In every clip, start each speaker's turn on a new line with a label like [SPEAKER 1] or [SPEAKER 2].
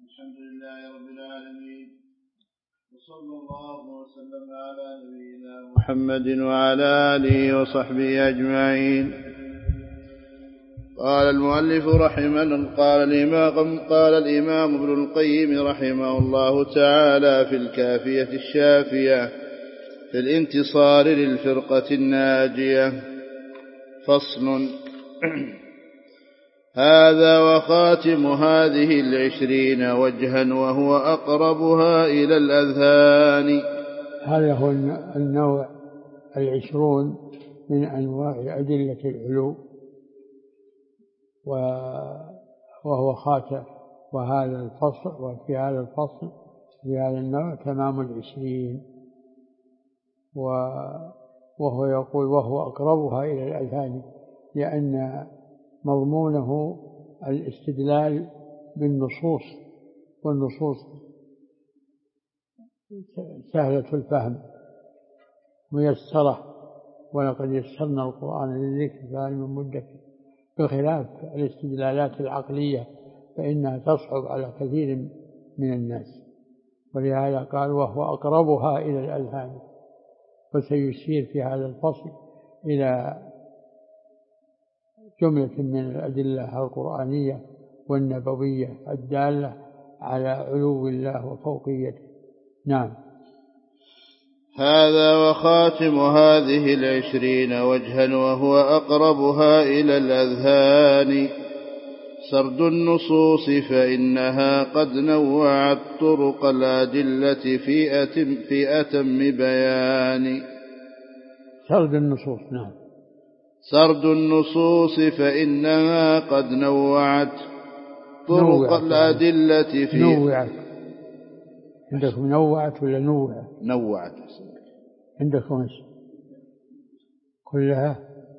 [SPEAKER 1] الحمد لله رب العالمين، وصلى الله وسلم على نبينا محمد وعلى آله وصحبه أجمعين. قال المؤلف قال الإمام ابن القيم رحمه الله تعالى في الكافية الشافية في الانتصار للفرقة الناجية: فصل. هذا وخاتم هذه 20 وجها وهو أقربها إلى الأذهان.
[SPEAKER 2] هذا هو النوع 20 من أنواع أدلة العلو، وهو خاتم. وهذا الفصل، وفي هذا الفصل في هذا النوع تمام 20. وهو يقول وهو أقربها إلى الأذهان، لأن مضمونه الاستدلال بالنصوص، والنصوص سهلة الفهم ميسرة، ولقد يسرنا القرآن للذكر فهل من مدكر، بخلاف الاستدلالات العقلية فإنها تصعب على كثير من الناس. ولهذا قال وهو أقربها إلى الأذهان. وسيشير في هذا الفصل إلى جملة من الأدلة القرآنية والنبوية الدالة على علو الله وفوقيته. نعم.
[SPEAKER 1] هذا وخاتم هذه 20 وجها وهو أقربها إلى الأذهان: سرد النصوص فإنها قد نوعت طرق الأدلة في أتم بيان.
[SPEAKER 2] سرد النصوص. نعم.
[SPEAKER 1] سرد النصوص فإنها قد نوعت طرق الأدلة في
[SPEAKER 2] نوعت. عندكم نوعت ولا نوعت؟
[SPEAKER 1] نوعت.
[SPEAKER 2] عندكم ايش؟ كلها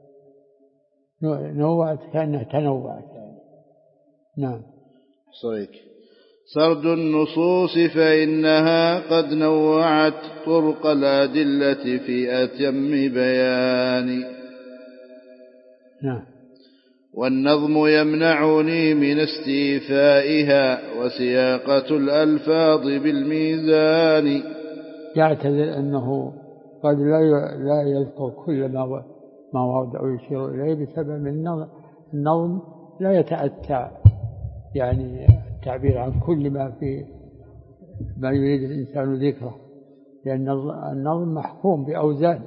[SPEAKER 2] نوعت كأنها تنوعت يعني. نعم.
[SPEAKER 1] صحيح. سرد النصوص فإنها قد نوعت طرق الأدلة في أتم بيان.
[SPEAKER 2] نعم.
[SPEAKER 1] والنظم يمنعني من استيفائها وسياقة الألفاظ بالميزان.
[SPEAKER 2] يعتذر أنه قد لا يذكر كل ما ورد أو يشير إليه بسبب النظم لا يتأتى يعني التعبير عن كل ما يريد الإنسان ذكره، لأن النظم محكوم بأوزان،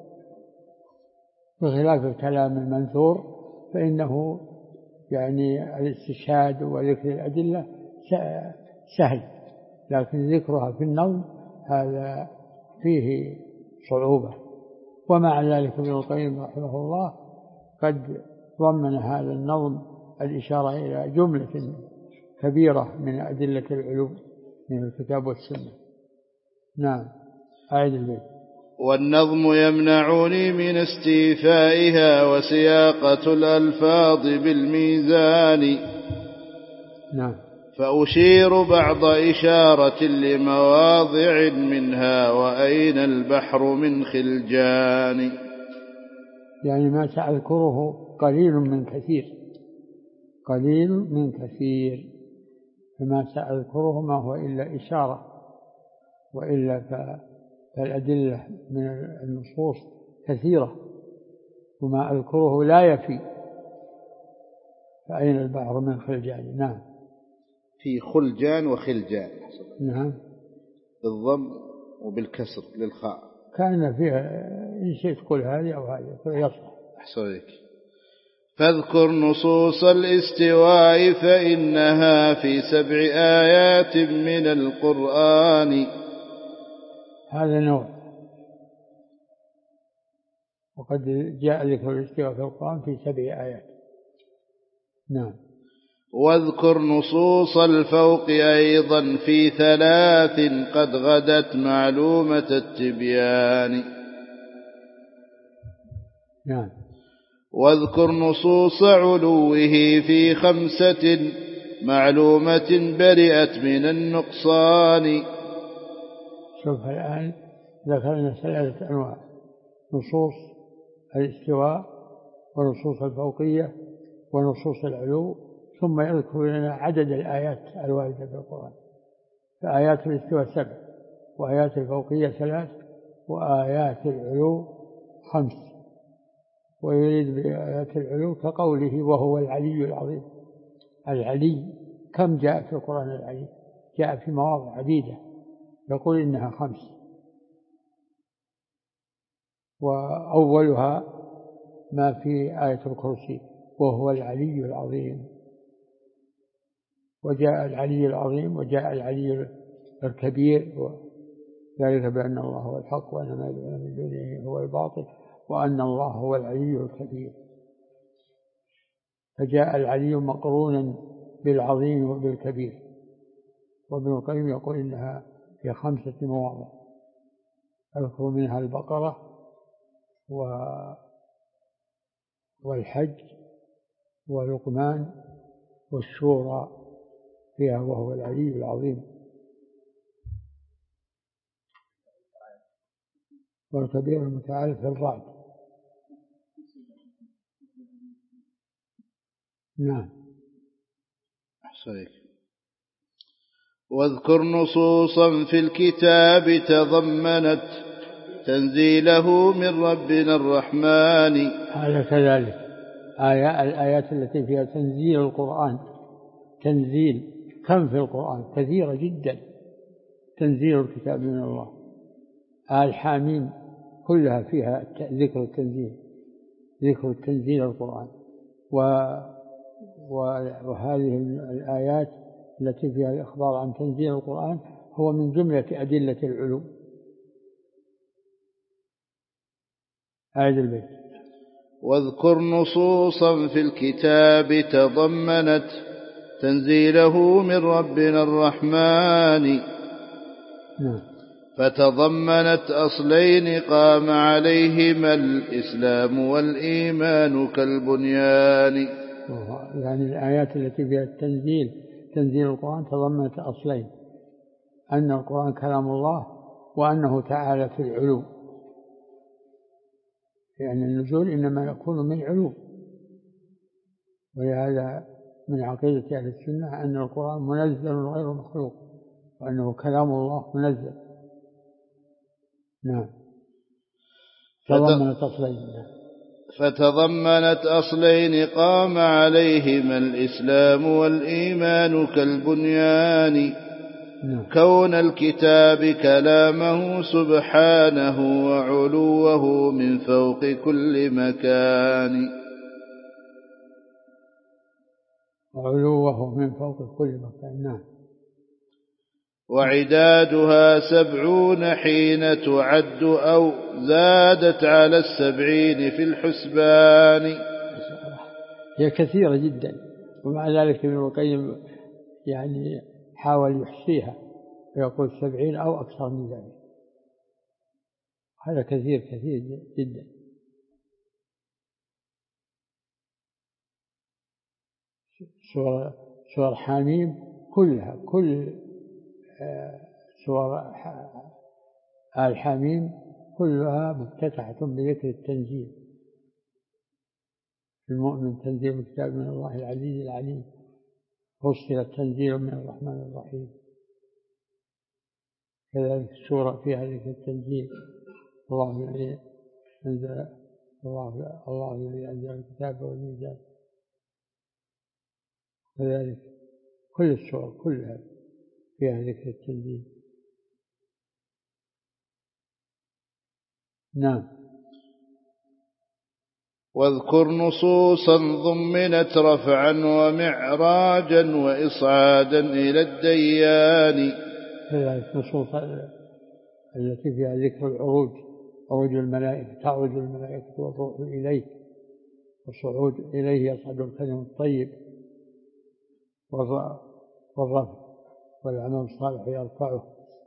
[SPEAKER 2] بخلاف الكلام المنثور فإنه يعني الاستشهاد وذكر الأدلة سهل، لكن ذكرها في النظم هذا فيه صعوبة. ومع ذلك ابن القيم رحمه الله قد ضمن هذا النظم الإشارة إلى جملة كبيرة من أدلة العلو من الكتاب والسنة. نعم. أعيد البيت.
[SPEAKER 1] والنظم يمنعني من استيفائها وسياقة الألفاظ بالميزان.
[SPEAKER 2] نعم.
[SPEAKER 1] فأشير بعض إشارة لمواضع منها وأين البحر من خلجان.
[SPEAKER 2] يعني ما سأذكره قليل من كثير، قليل من كثير، فما سأذكره ما هو إلا إشارة، وإلا فالأدلة من النصوص كثيرة وما أذكره لا يفي. فأين البحر من خلجان. نعم.
[SPEAKER 1] في خلجان وخلجان.
[SPEAKER 2] نعم.
[SPEAKER 1] بالضم وبالكسر للخاء.
[SPEAKER 2] كان فيها إن شئت قل هذه أو هذه يصح.
[SPEAKER 1] أحسنك. فاذكر نصوص الاستواء فإنها في 7 آيات من القرآن.
[SPEAKER 2] هذا نوع، وقد جاء ذكر الاستواء في القرآن في 7 آيات. نعم.
[SPEAKER 1] واذكر نصوص الفوق أيضا في 3 قد غدت معلومة التبيان.
[SPEAKER 2] نعم.
[SPEAKER 1] واذكر نصوص علوه في 5 معلومة برئت من النقصان.
[SPEAKER 2] شوف الآن ذكرنا 3 أنواع: نصوص الاستواء ونصوص الفوقية ونصوص العلو ثم يذكر لنا عدد الآيات الواردة في القرآن. فآيات الاستواء 7، وآيات الفوقية 3، وآيات العلو 5. ويريد بآيات العلو كقوله وهو العلي العظيم. العلي كم جاء في القرآن العلي؟ جاء في مواضع عديدة يقول إنها 5، وأولها ما في آية الكرسي وهو العلي العظيم. وجاء العلي العظيم وجاء العلي الكبير، ذلك بأن الله هو الحق وأن ما يدعون من دونه هو الباطل وأن الله هو العلي الكبير. فجاء العلي مقرونا بالعظيم وبالكبير. وابن القيم يقول إنها في 5 مواضع، أذكر منها البقرة والحج ولقمان والشورى فيها وهو العلي العظيم، والكبير المتعال في الرعد. نعم.
[SPEAKER 1] أحسنك. واذكر نصوصا في الكتاب تضمنت تنزيله من ربنا الرحمن.
[SPEAKER 2] هذا كذلك الآيات التي فيها تنزيل القرآن. تنزيل كم في القرآن؟ كثيرة جدا. تنزيل الكتاب من الله. الحاميم كلها فيها ذكر التنزيل، ذكر التنزيل القرآن. وهذه الآيات التي فيها الإخبار عن تنزيل القرآن هو من جملة أدلة العلو. هذا البيت.
[SPEAKER 1] واذكر نصوصا في الكتاب تضمنت تنزيله من ربنا الرحمن. فتضمنت أصلين قام عليهما الإسلام والإيمان كالبنيان.
[SPEAKER 2] يعني الآيات التي فيها تنزيل القرآن تضمنت أصلين: أن القرآن كلام الله، وأنه تعالى في العلو. يعني النزول إنما يكون من علو. ولهذا من عقيدة أهل السنة أن القرآن منزل غير مخلوق، وأنه كلام الله منزل. نعم.
[SPEAKER 1] فتضمنت أصلين قام عليهما الإسلام والإيمان كالبنيان. كون الكتاب كلامه سبحانه وعلوه من فوق كل مكان.
[SPEAKER 2] علوه من فوق كل مكان. نعم.
[SPEAKER 1] وعدادها 70 حين تعد أو زادت على 70 في الحسبان.
[SPEAKER 2] هي كثيرة جدا، ومع ذلك ابن القيم يعني حاول يحصيها ويقول 70 أو أكثر من ذلك. هذا كثير جدا. سور حاميم كلها، كل سور الحاميم كلها مفتتحة بذكر التنزيل. المؤمن تنزيل الكتاب من الله العزيز العليم، فصل التنزيل من الرحمن الرحيم. كذلك السورة فيها ذكر التنزيل: الله الذي أنزل الكتاب والميزان. كذلك كل السور كلها فيها ذكر التنزيل. نعم.
[SPEAKER 1] واذكر نصوصا ضمنت رفعا ومعراجا وإصعادا إلى الديان.
[SPEAKER 2] كذلك نصوص التي فيها ذكر العروج، عروج الملائكة، تعرج الملائكة والروح إليه، والصعود إليه يصعد الكلم الطيب، والرفع والعمل الصالح يرفعه،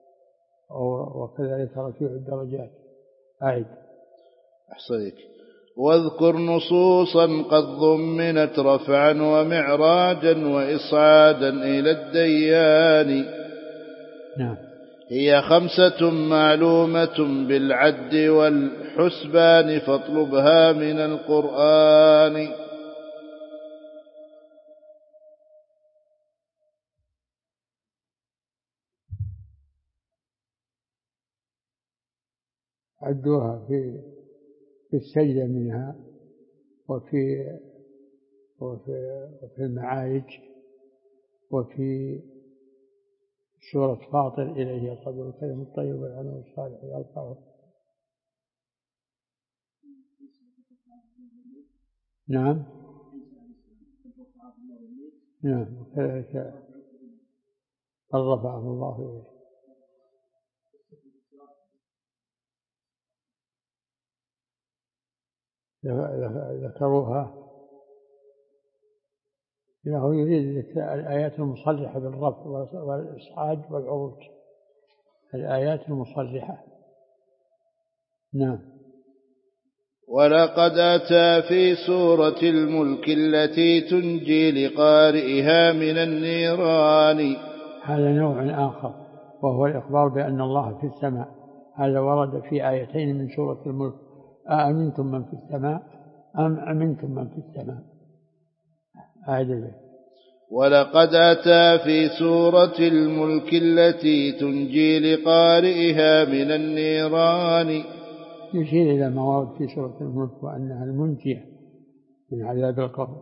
[SPEAKER 2] وكذلك رفيع الدرجات. أعد.
[SPEAKER 1] أحسنك. واذكر نصوصا قد ضمنت رفعا ومعراجا وإصعادا إلى الديان.
[SPEAKER 2] نعم.
[SPEAKER 1] هي 5 معلومة بالعد والحسبان فاطلبها من القرآن.
[SPEAKER 2] عدوها في السجدة منها وفي المعارج وفي سورة فاطر إليه يصعد الكلم الطيب والعمل الصالح يرفعه. نعم نعم كذلك قد رفعه الله إليه. ذكروها إنه يريد الآيات المصرحة بالرفع والإصعاد والعروج، الآيات المصرحة. نعم.
[SPEAKER 1] ولقد أتى في سورة الملك التي تنجي لقارئها من النيران.
[SPEAKER 2] هذا نوع آخر وهو الإخبار بأن الله في السماء. هذا ورد في آيتين من سورة الملك: أأمنتم من في السماء أم أمنتم من في السماء.
[SPEAKER 1] ولقد أتى في سورة الملك التي تنجي لقارئها من النيران.
[SPEAKER 2] يشير إلى ما ورد في سورة الملك وأنها المنجية من عذاب القبر.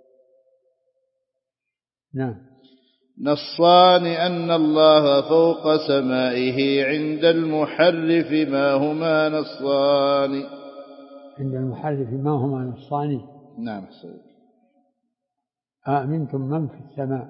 [SPEAKER 2] نعم.
[SPEAKER 1] نصان أن الله فوق سمائه عند المحرف ما هما نصان.
[SPEAKER 2] عند المحرف ما هما نصان.
[SPEAKER 1] نعم.
[SPEAKER 2] أأمنتم من في السماء،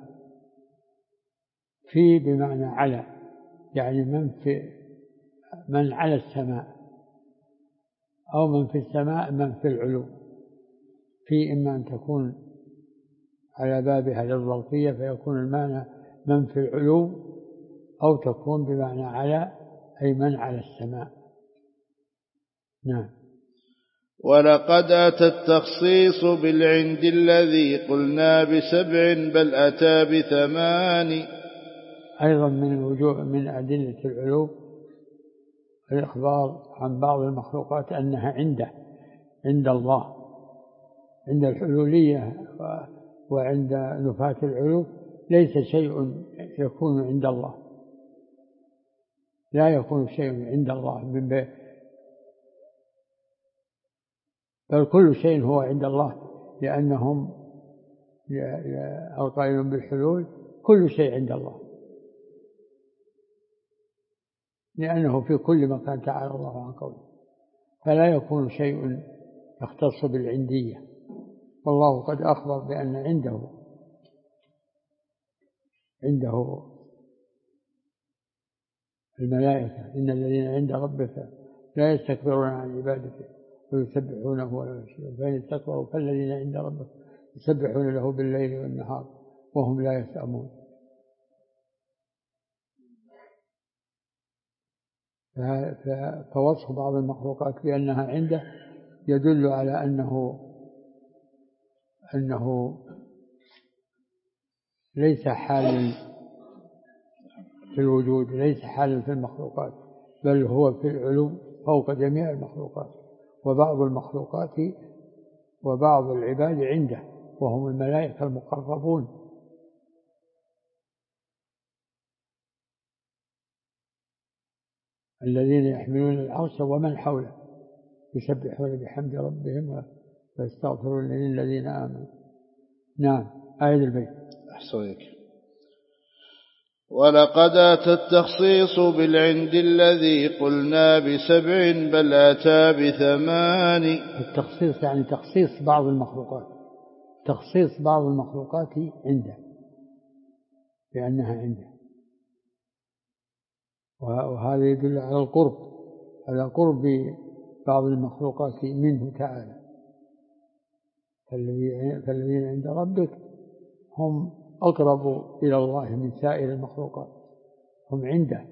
[SPEAKER 2] في بمعنى على، يعني من على السماء، أو من في السماء من في العلو. في إما أن تكون على بابها للظرفية فيكون المعنى من في العلو، أو تكون بمعنى على أي من على السماء. نعم.
[SPEAKER 1] ولقد أتى التخصيص بالعند الذي قلنا ب7 بل أتى ب8.
[SPEAKER 2] أيضا من أدلة العلو الإخبار عن بعض المخلوقات أنها عند الله، عند الحلولية وعند نفاة العلو ليس شيء يكون عند الله، لا يكون شيء عند الله بل كل شيء هو عند الله، لأنهم القائلون بالحلول كل شيء عند الله، لأنه في كل مكان تعالى الله عن قوله، فلا يكون شيء يختص بالعندية. والله قد أخبر بأن عنده الملائكة: إن الذين عند ربك لا يستكبرون عن عبادته ويسبحونه ولا يشركون، فإن استكبروا فالذين عند ربك يسبحون له بالليل والنهار وهم لا يسأمون. فوصف بعض المخلوقات بأنها عنده يدل على أنه ليس حال في الوجود، ليس حالا في المخلوقات، بل هو في العلو فوق جميع المخلوقات. وبعض المخلوقات وبعض العباد عنده وهم الملائكة المقربون. الذين يحملون العرش ومن حوله يسبحون بحمد ربهم ويستغفرون للذين آمنوا. نعم. آية البيت.
[SPEAKER 1] أحسنك. ولقد أتى التخصيص بالعند الذي قلنا ب7 بل أتى ب8.
[SPEAKER 2] التخصيص يعني تخصيص بعض المخلوقات، تخصيص بعض المخلوقات عنده بأنها عنده، وهذا يدل على القرب، على قرب بعض المخلوقات منه تعالى. فالذين عند ربك هم أقرب إلى الله من سائر المخلوقات، هم عنده.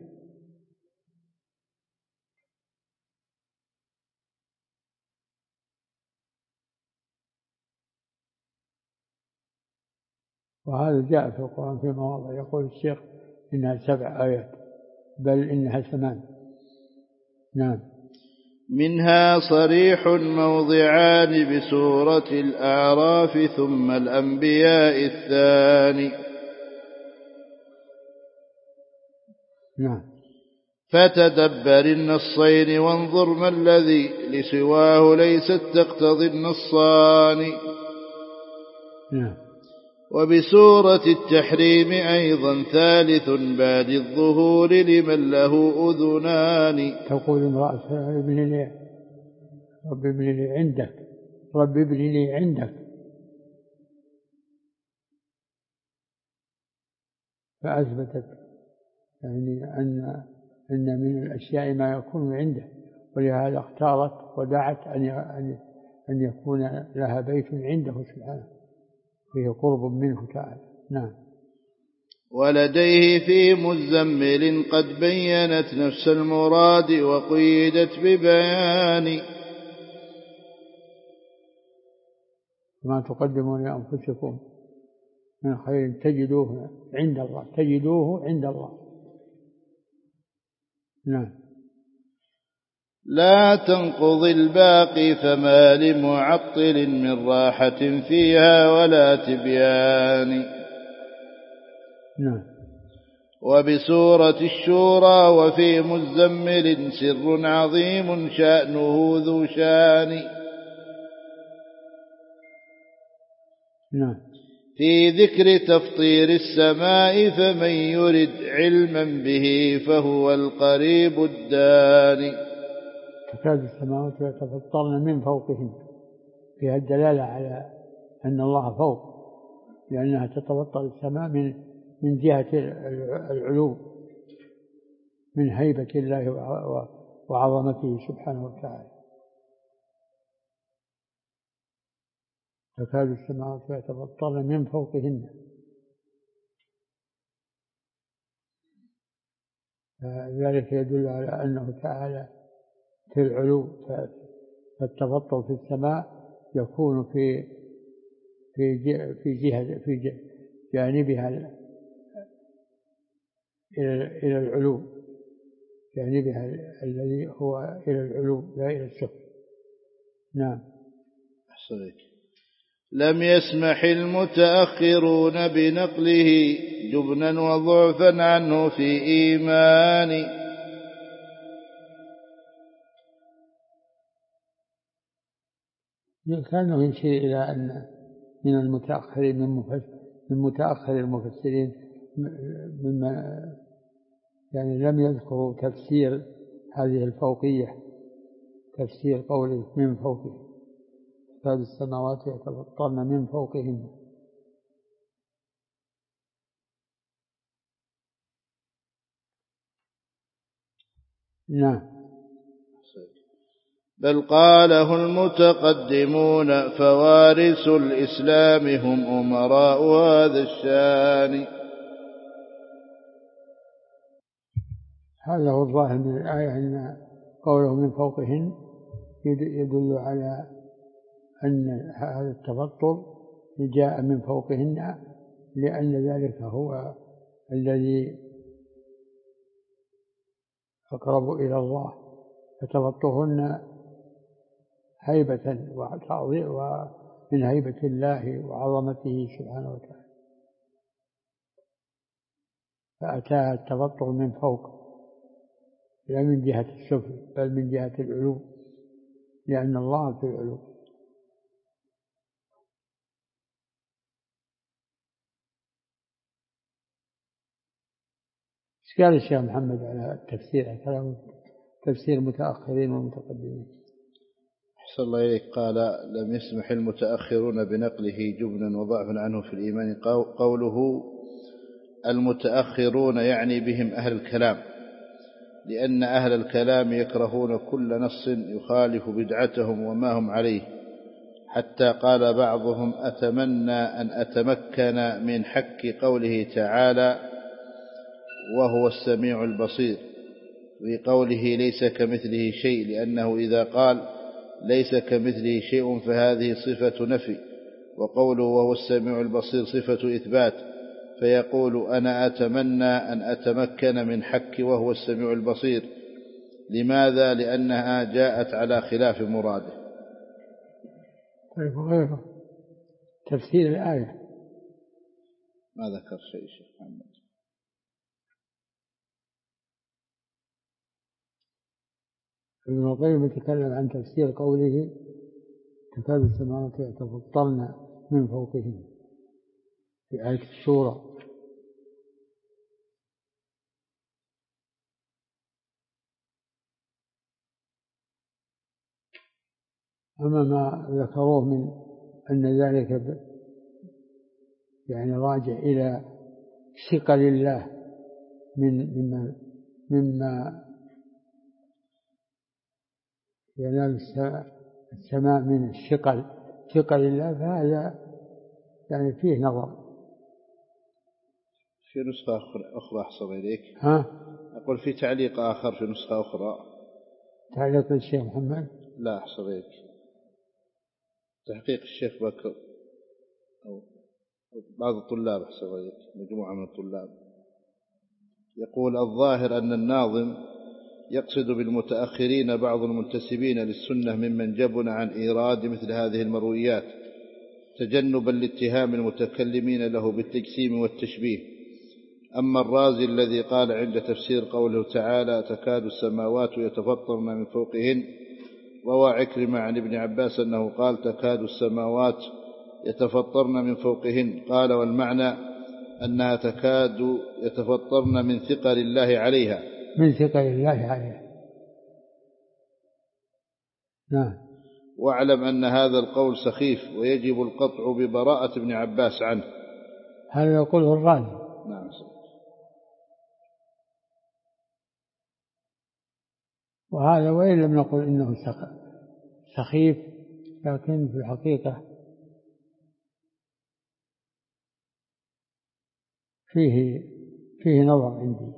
[SPEAKER 2] وهذا جاء في القرآن في مواضع، يقول الشيخ إنها 7 آيات بل إنها 8. نعم.
[SPEAKER 1] منها صريح موضعان بسورة الأعراف ثم الأنبياء الثاني.
[SPEAKER 2] نعم.
[SPEAKER 1] فتدبر النصين وانظر ما الذي لسواه ليست تقتضي النصان. وبسورة التحريم أيضا ثالث بعد الظهور لمن له أذنان.
[SPEAKER 2] تقول امرأة رب ابن لي عندك، رب ابن لي عندك، فأثبتت يعني أن من الأشياء ما يكون عنده، ولهذا اختارت ودعت أن يكون لها بيت عنده سبحانه فيه قرب منه تعالى. نعم.
[SPEAKER 1] ولديه في مزمل قد بينت نفس المراد وقيدت ببيان.
[SPEAKER 2] ما تقدموا لأنفسكم من خير تجدوه عند الله، تجدوه عند الله. نعم.
[SPEAKER 1] لا تنقض الباقي فما لمعطل من راحة فيها ولا تبيان.
[SPEAKER 2] نعم.
[SPEAKER 1] وبسورة الشورى وفي مزمل سر عظيم شأنه ذو شان.
[SPEAKER 2] نعم.
[SPEAKER 1] في ذكر تفطير السماء فمن يرد علما به فهو القريب الداني.
[SPEAKER 2] تكاد السماوات يتفطرن من فوقهن، فيها الدلالة على أن الله فوق، لأنها تتفطر السماء من جهة العلو، من هيبة الله وعظمته سبحانه وتعالى. تكاد السماوات يتفطرن من فوقهن، ذلك يدل على أنه تعالى في العلو، فالتفطر في السماء يكون في جانبها إلى العلو، جانبها الذي هو إلى العلو لا إلى السفل. نعم.
[SPEAKER 1] أحسنك. لم يسمح المتأخرون بنقله جبنا وضعفا عنه في إيمان.
[SPEAKER 2] كانه يشير إلى أن من المتأخرين من متأخر المفسرين مما يعني لم يذكروا تفسير هذه الفوقية، تفسير قوله من فوقه، تكاد السماوات يتفطرن من فوقهن. نعم.
[SPEAKER 1] بل قاله المتقدمون فوارث الإسلام هم أمراء هذا الشان.
[SPEAKER 2] هذا هو الظاهر من الآية، أن قوله من فوقهن يدل على أن هذا التفطر جاء من فوقهن، لأن ذلك هو الذي أقرب إلى الله، فتفطرهن هيبة وتعظيم ومن هيبة الله وعظمته سبحانه وتعالى، فأتى التفطر من فوق لا من جهة السفل بل من جهة العلو، لأن الله في العلو. ايش قال الشيخ محمد على التفسير، كلام تفسير المتأخرين والمتقدمين؟
[SPEAKER 1] أحسن الله إليك. قال لم يسمح المتأخرون بنقله جبنا وضعفا عنه في الإيمان. قوله المتأخرون يعني بهم أهل الكلام، لأن أهل الكلام يكرهون كل نص يخالف بدعتهم وما هم عليه، حتى قال بعضهم أتمنى أن أتمكن من حك قوله تعالى وهو السميع البصير، وقوله ليس كمثله شيء، لأنه إذا قال ليس كمثله شيء فهذه صفة نفي، وقوله وهو السميع البصير صفة إثبات، فيقول أنا أتمنى أن أتمكن من حك وهو السميع البصير. لماذا؟ لأنها جاءت على خلاف مراده.
[SPEAKER 2] طيب غيره تفسير الآية
[SPEAKER 1] ما ذكر شيء شيخ محمد.
[SPEAKER 2] ابن القيم يتكلم عن تفسير قوله تكاد السماوات يتفطرن من فوقهن في آية الشورى. أما ما ذكروه من أن ذلك يعني راجع إلى ثقل الله مما ينال السماء من ثقل الله، فهذا يعني فيه نظر.
[SPEAKER 1] في نسخة أخرى أحسن إليك. أقول في تعليق آخر في نسخة أخرى.
[SPEAKER 2] تعليق الشيخ محمد؟
[SPEAKER 1] لا أحسن إليك، تحقيق الشيخ بكر أو بعض الطلاب أحسن إليك، مجموعة من الطلاب. يقول الظاهر أن الناظم يقصد بالمتأخرين بعض المنتسبين للسنة ممن جبن عن إيراد مثل هذه المرويات تجنبا لاتهام المتكلمين له بالتجسيم والتشبيه. أما الرازي الذي قال عند تفسير قوله تعالى تكاد السماوات يتفطرن من فوقهن، روى عكرمة عن ابن عباس أنه قال تكاد السماوات يتفطرن من فوقهن، قال والمعنى أنها تكاد يتفطرن من ثقل الله عليها.
[SPEAKER 2] من ثقل الله عليها. نعم.
[SPEAKER 1] واعلم أن هذا القول سخيف ويجب القطع ببراءة ابن عباس عنه.
[SPEAKER 2] هذا يقوله الرازي.
[SPEAKER 1] نعم.
[SPEAKER 2] وهذا وإن لم نقل إنه سخيف، لكن في الحقيقة فيه نظر عندي.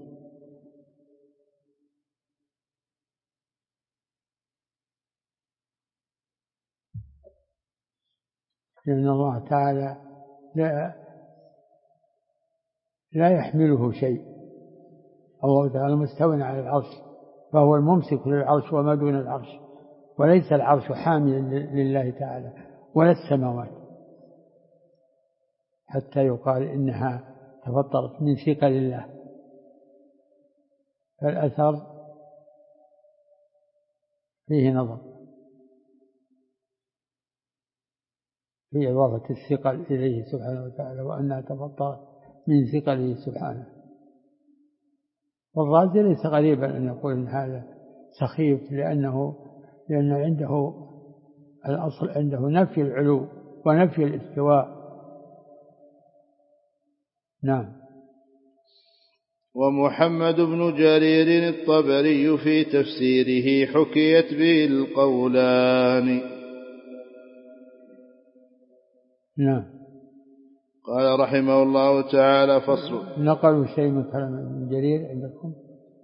[SPEAKER 2] لأن الله تعالى لا يحمله شيء. الله تعالى مستوٍ على العرش، فهو الممسك للعرش وما دون العرش، وليس العرش حاملا لله تعالى ولا السماوات حتى يقال إنها تفطرت من ثقل الله. فالأثر فيه نظر في إضافة الثقل إليه سبحانه وتعالى، وأنها تفطرت من ثقله سبحانه. والرازي ليس غريبا أن يقول إن هذا سخيف، لأن عنده الأصل عنده نفي العلو ونفي الاستواء. نعم.
[SPEAKER 1] ومحمد بن جرير الطبري في تفسيره حكيت به القولان.
[SPEAKER 2] نعم.
[SPEAKER 1] قال رحمه الله تعالى فصل.
[SPEAKER 2] نقلوا شيء من كلام ابن جرير عندكم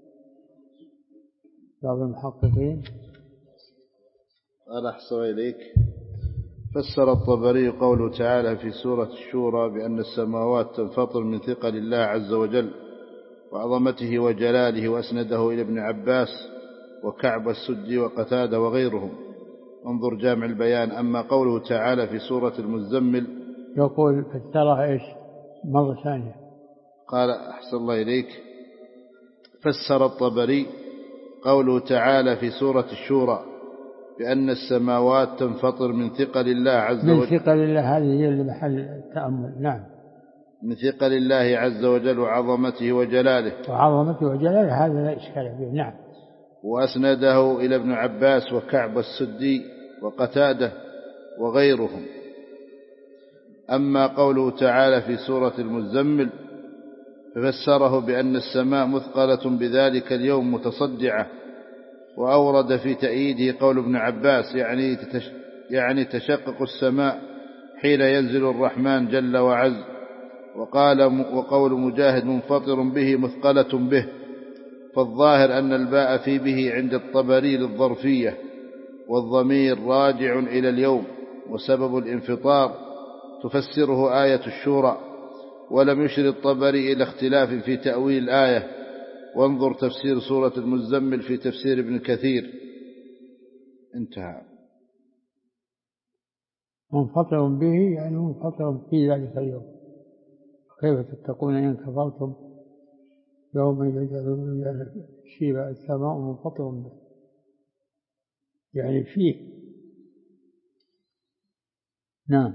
[SPEAKER 2] بعض المحققين؟
[SPEAKER 1] قال أحسن إليك. فسر الطبري قوله تعالى في سورة الشورى بأن السماوات تنفطر من ثقل الله عز وجل وعظمته وجلاله، وأسنده إلى ابن عباس وكعب السدي وقتادة وغيرهم، انظر جامع البيان. أما قوله تعالى في سورة المزمل
[SPEAKER 2] يقول فسرها إيش مرة ثانية؟
[SPEAKER 1] قال أحسن الله إليك. فسر الطبري قوله تعالى في سورة الشورى بأن السماوات تنفطر من ثقل الله عز وجل.
[SPEAKER 2] من ثقل الله، هذه هي اللي محل التأمل. نعم.
[SPEAKER 1] من ثقل الله عز وجل وعظمته وجلاله.
[SPEAKER 2] وعظمته وجلاله هذا لا إشكال فيه. نعم.
[SPEAKER 1] وأسنده إلى ابن عباس وكعب السدي وقتادة وغيرهم. أما قوله تعالى في سورة المزمل ففسره بأن السماء مثقلة بذلك اليوم متصدعة، وأورد في تأييده قول ابن عباس يعني تشقق السماء حين ينزل الرحمن جل وعز. وقول مجاهد منفطر به مثقلة به، فالظاهر أن الباء في به عند الطبري للظرفية، والضمير راجع إلى اليوم، وسبب الانفطار تفسره آية الشورى. ولم يشر الطبري إلى اختلاف في تأويل الآية، وانظر تفسير سورة المزمل في تفسير ابن كثير. انتهى.
[SPEAKER 2] منفطر به يعني منفطر في ذلك اليوم، كيف تتقون إن كفرتم يوم يجعل الشيب السماء منفطر به. يعني فيه. نعم.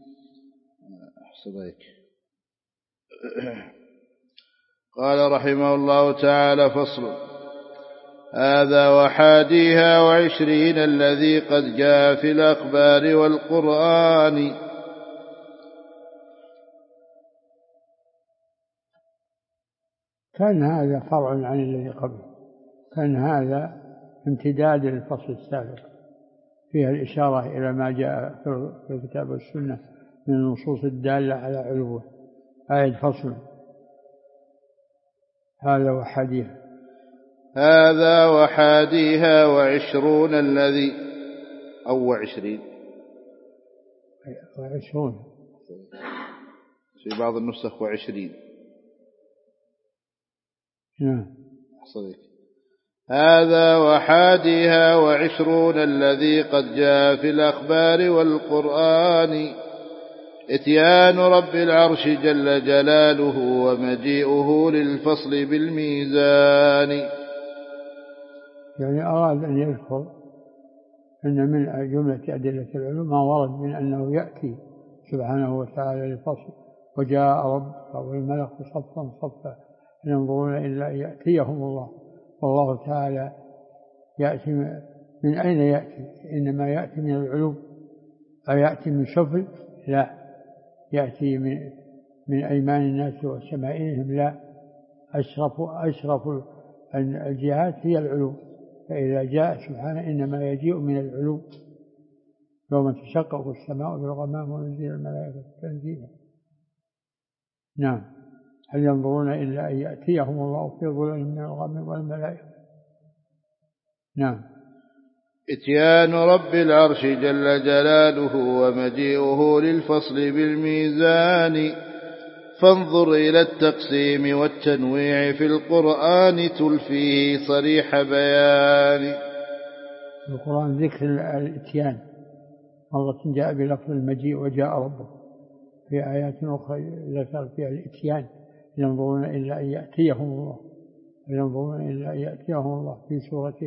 [SPEAKER 1] أحسن. قال رحمه الله تعالى: فصل: هذا وحاديها وعشرين الذي قد جاء في الأخبار والقرآن.
[SPEAKER 2] كان هذا فرع عن الذي قبله، كان هذا امتداد للفصل السابق، فيها الإشارة إلى ما جاء في الكتاب والسنة من النصوص الدالة على علوه. آية فصل: هذا وحاديها.
[SPEAKER 1] هذا وحاديها وعشرون الذي أو وعشرين في بعض النسخ وعشرين.
[SPEAKER 2] نعم.
[SPEAKER 1] صديق. هذا وحاديها وعشرون الذي قد جاء في الأخبار والقرآن. إتيان رب العرش جل جلاله ومجيئه للفصل بالميزان.
[SPEAKER 2] يعني أراد أن يذكر أن من جملة أدلة العلوم ما ورد من أنه يأتي سبحانه وتعالى للفصل: وجاء ربك والملك صفا صفا ينظرون إلا أن يأتيهم الله. والله تعالى يأتي من أين يأتي؟ إنما يأتي من العلوم. أيأتي من سفل؟ لا. يأتي من أيمان الناس وشمائلهم؟ لا. أشرف الجهات هي العلوم. فإذا جاء سبحانه إنما يجيء من العلوم. يوم تشقق السماء بالغمام ونزل الملائكة تنزيلا. نعم. هل ينظرون إلا أن يأتيهم الله في ظلال من الغم والملائكة. نعم.
[SPEAKER 1] إتيان رب العرش جل جلاله ومجيئه للفصل بالميزان. فانظر إلى التقسيم والتنويع في القرآن تلفيه صريح بيان.
[SPEAKER 2] القرآن ذكر الإتيان، مرة جاء بلفظ المجيء وجاء ربه، في آيات أخرى ذكر فيها الإتيان: ينظرون إلا أن يأتيهم الله، ينظرون إلا أن يأتيهم الله في سورته.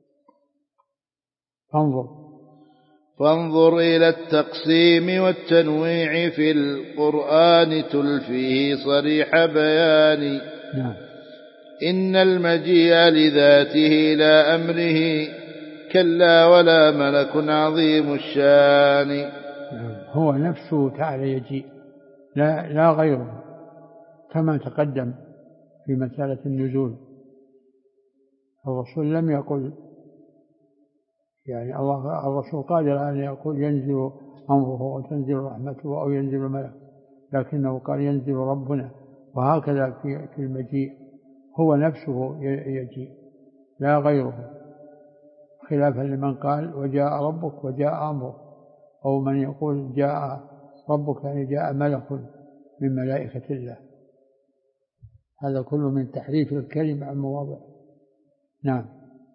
[SPEAKER 1] فانظر إلى التقسيم والتنويع في القرآن تلفيه صريح بيان.
[SPEAKER 2] نعم.
[SPEAKER 1] إن المجيء لذاته لا أمره كلا ولا ملك عظيم الشان.
[SPEAKER 2] نعم. هو نفسه تعالى يجيء، لا غيره، كما تقدم في مسألة النزول. الرسول لم يقل، يعني الرسول قادر أن يقول ينزل أمره وتنزل رحمته أو ينزل ملك، لكنه قال ينزل ربنا. وهكذا في المجيء هو نفسه يجيء لا غيره، خلافا لمن قال وجاء ربك وجاء أمره، أو من يقول جاء ربك يعني جاء ملك من ملائكة الله. هذا كله من تحريف الكلمة عن مواضعه. نعم.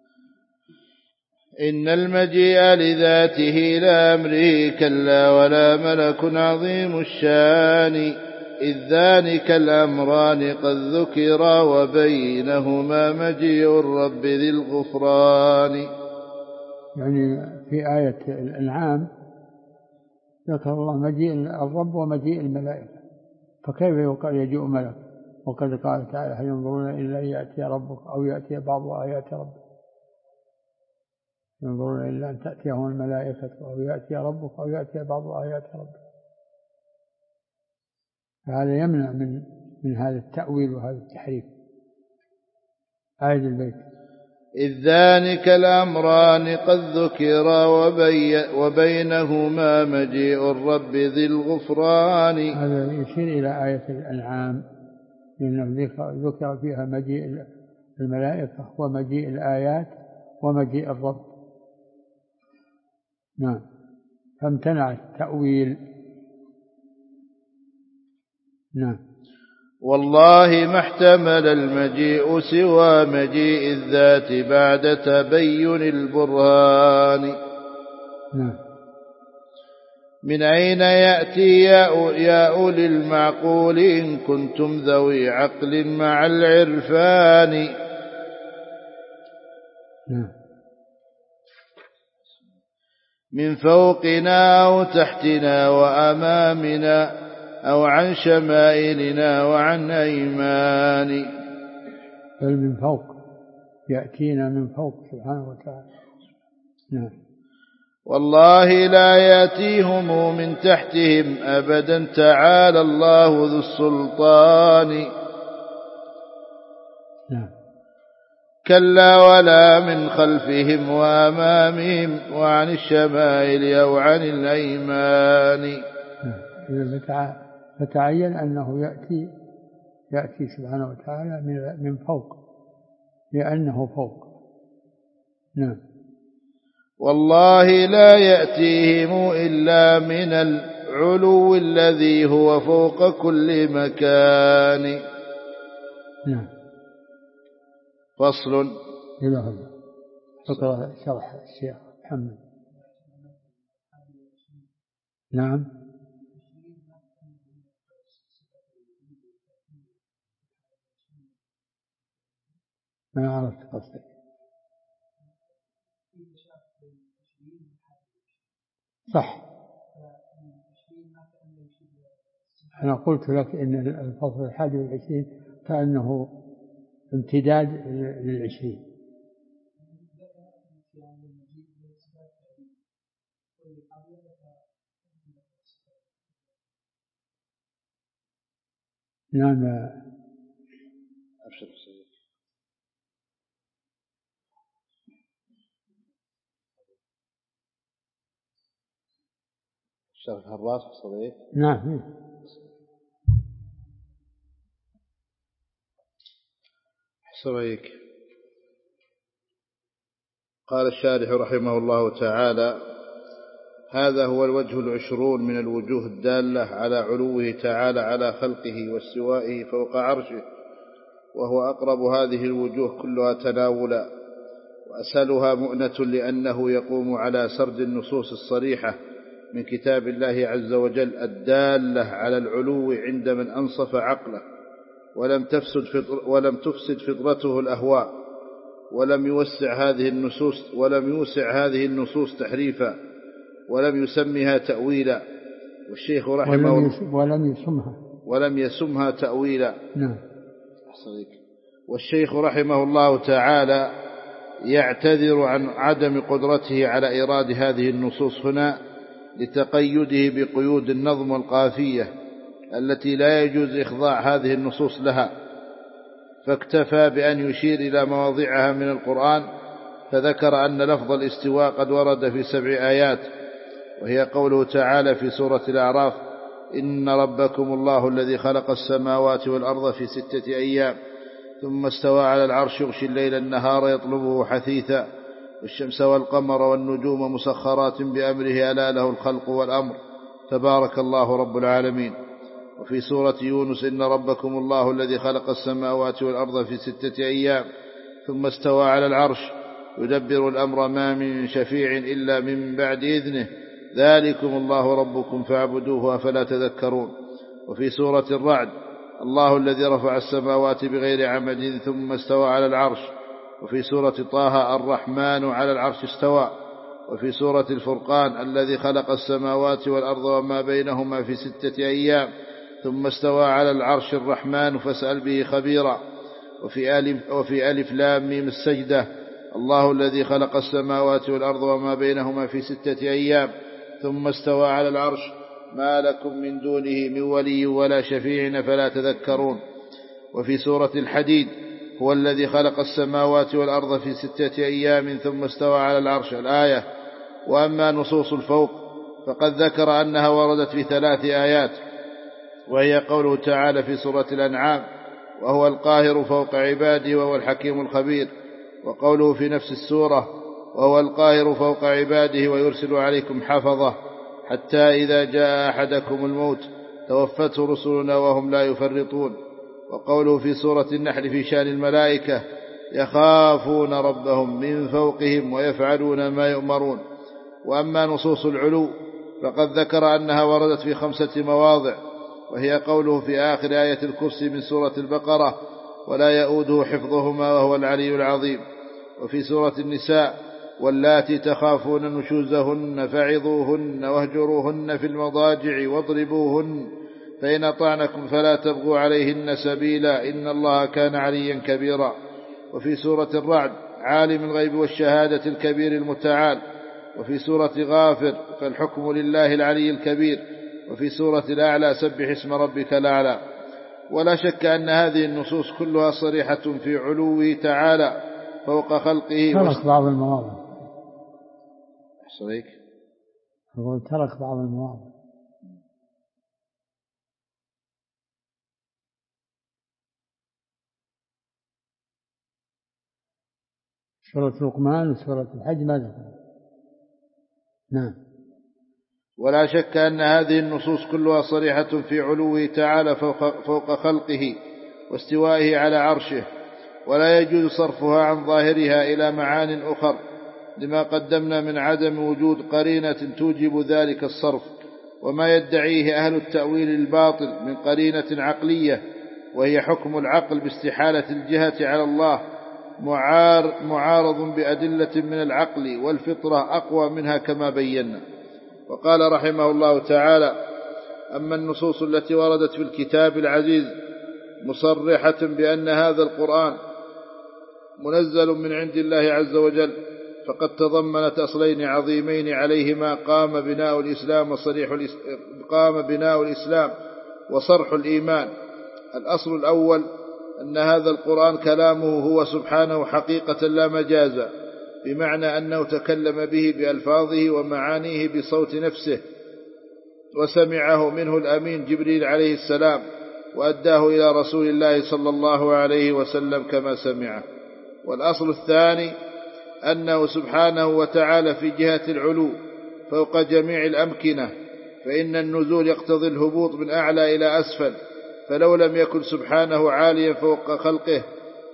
[SPEAKER 1] إن المجيء لذاته لا أمره كلا ولا ملك عظيم الشان. إذ ذلك الأمران قد ذكرا وبينهما مجيء الرب ذي الغفران.
[SPEAKER 2] يعني في آية الأنعام ذكر الله مجيء الرب ومجيء الملائكة، فكيف يقال يجيء ملك؟ وقد قال تعالى: هل ينظرون إلا أن يأتي ربك أو يأتي بعض آيات ربك. ينظرون إلا أن تأتيهم الملائكة أو يأتي ربك أو يأتي بعض آيات ربك. فهذا يمنع من هذا التأويل وهذا التحريف. آية البيت:
[SPEAKER 1] إذ ذلك الأمران قد ذكرا وبينهما مجيء الرب ذي الغفران.
[SPEAKER 2] هذا يشير إلى آية الأنعام، لأنه ذكر فيها مجيء الملائكة ومجيء الآيات ومجيء الرب. نعم. فامتنع التأويل. نعم.
[SPEAKER 1] والله ما احتمل المجيء سوى مجيء الذات بعد تبين البرهان.
[SPEAKER 2] نعم.
[SPEAKER 1] من أين يأتي يا أولي المعقول إن كنتم ذوي عقل مع العرفان.
[SPEAKER 2] نعم.
[SPEAKER 1] من فوقنا أو تحتنا وأمامنا أو عن شمائلنا وعن أيمان.
[SPEAKER 2] بل من فوق، يأتينا من فوق سبحانه وتعالى. نعم.
[SPEAKER 1] والله لا يأتيهم من تحتهم أبدا تعالى الله ذو السلطان.
[SPEAKER 2] نعم.
[SPEAKER 1] كلا ولا من خلفهم وأمامهم وعن الشمائل أو عن الأيمان.
[SPEAKER 2] فتعين أنه يأتي سبحانه وتعالى من فوق، لأنه فوق. نعم.
[SPEAKER 1] والله لا يأتيهم إلا من العلو الذي هو فوق كل مكان.
[SPEAKER 2] نعم.
[SPEAKER 1] فصل.
[SPEAKER 2] إله فقرأ شرح الشيخ محمد. نعم. ما عرفت قصدك. صح. أنا قلت لك إن الفصل 21 كأنه امتداد لل20. نعم.
[SPEAKER 1] أبشر. شرح الراس صديق.
[SPEAKER 2] نعم.
[SPEAKER 1] حسبيك. قال الشارح رحمه الله تعالى: هذا هو الوجه 20 من الوجوه الدالة على علوه تعالى على خلقه واستوائه فوق عرشه، وهو أقرب هذه الوجوه كلها تناولا وأسهلها مؤنة، لأنه يقوم على سرد النصوص الصريحة من كتاب الله عز وجل الدالة على العلو عند من أنصف عقله ولم تفسد فطرته الأهواء، ولم يوسع هذه النصوص تحريفا، ولم يسمها تأويلا. والشيخ رحمه ولم يسمها تأويلا.
[SPEAKER 2] نعم.
[SPEAKER 1] والشيخ رحمه الله تعالى يعتذر عن عدم قدرته على إيراد هذه النصوص هنا لتقيده بقيود النظم والقافية التي لا يجوز إخضاع هذه النصوص لها، فاكتفى بأن يشير إلى مواضعها من القرآن، فذكر أن لفظ الاستواء قد ورد في 7 آيات، وهي قوله تعالى في سورة الأعراف: إن ربكم الله الذي خلق السماوات والأرض في 6 أيام ثم استوى على العرش يغشي الليل النهار يطلبه حثيثا والشمس والقمر والنجوم مسخرات بأمره ألا له الخلق والأمر تبارك الله رب العالمين. وفي سورة يونس: إن ربكم الله الذي خلق السماوات والأرض في 6 أيام ثم استوى على العرش يدبر الأمر ما من شفيع إلا من بعد إذنه ذلكم الله ربكم فاعبدوه أفلا تذكرون. وفي سورة الرعد: الله الذي رفع السماوات بغير عمد ثم استوى على العرش. وفي سورة طه: الرحمن على العرش استوى. وفي سورة الفرقان: الذي خلق السماوات والأرض وما بينهما في 6 أيام ثم استوى على العرش الرحمن فاسأل به خبيرا. وفي ألف لام ميم السجدة: الله الذي خلق السماوات والأرض وما بينهما في 6 أيام ثم استوى على العرش ما لكم من دونه من ولي ولا شفيع فلا تذكرون. وفي سورة الحديد: هو الذي خلق السماوات والأرض في 6 أيام ثم استوى على العرش الآية. وأما نصوص الفوق فقد ذكر أنها وردت في 3 آيات، وهي قوله تعالى في سورة الأنعام: وهو القاهر فوق عباده وهو الحكيم الخبير. وقوله في نفس السورة: وهو القاهر فوق عباده ويرسل عليكم حفظة حتى إذا جاء أحدكم الموت توفته رسلنا وهم لا يفرطون. وقوله في سورة النحل في شأن الملائكة: يخافون ربهم من فوقهم ويفعلون ما يؤمرون. وأما نصوص العلو فقد ذكر أنها وردت في 5 مواضع، وهي قوله في آخر آية الكرسي من سورة البقرة: ولا يؤوده حفظهما وهو العلي العظيم. وفي سورة النساء: واللاتي تخافون نشوزهن فعظوهن واهجروهن في المضاجع واضربوهن فإن أطعنكم فلا تبغوا عليهن سبيلا إن الله كان عليا كبيرا. وفي سورة الرعد عالم الغيب والشهادة الكبير المتعال. وفي سورة غافر فالحكم لله العلي الكبير. وفي سورة الأعلى سبح اسم ربك الأعلى. ولا شك أن هذه النصوص كلها صريحة في علوه تعالى فوق خلقه.
[SPEAKER 2] ترك بعض المواضع.
[SPEAKER 1] أحسنك.
[SPEAKER 2] أقول ترك بعض المواضع. سورة لقمان وسورة الحج ما ذكر. نعم.
[SPEAKER 1] ولا شك أن هذه النصوص كلها صريحة في علوه تعالى فوق خلقه واستوائه على عرشه، ولا يجوز صرفها عن ظاهرها إلى معان أخر لما قدمنا من عدم وجود قرينة توجب ذلك الصرف، وما يدعيه أهل التأويل الباطل من قرينة عقلية وهي حكم العقل باستحالة الجهة على الله معارض بأدلة من العقل والفطرة أقوى منها كما بينا. وقال رحمه الله تعالى: أما النصوص التي وردت في الكتاب العزيز مصرحة بأن هذا القرآن منزل من عند الله عز وجل فقد تضمنت أصلين عظيمين عليهما قام بناء الإسلام وصرح الإيمان. الأصل الأول أن هذا القرآن كلامه هو سبحانه حقيقة لا مجازا، بمعنى أنه تكلم به بألفاظه ومعانيه بصوت نفسه، وسمعه منه الأمين جبريل عليه السلام وأداه إلى رسول الله صلى الله عليه وسلم كما سمعه. والأصل الثاني أنه سبحانه وتعالى في جهة العلو فوق جميع الأمكنة، فإن النزول يقتضي الهبوط من أعلى إلى أسفل، فلو لم يكن سبحانه عاليا فوق خلقه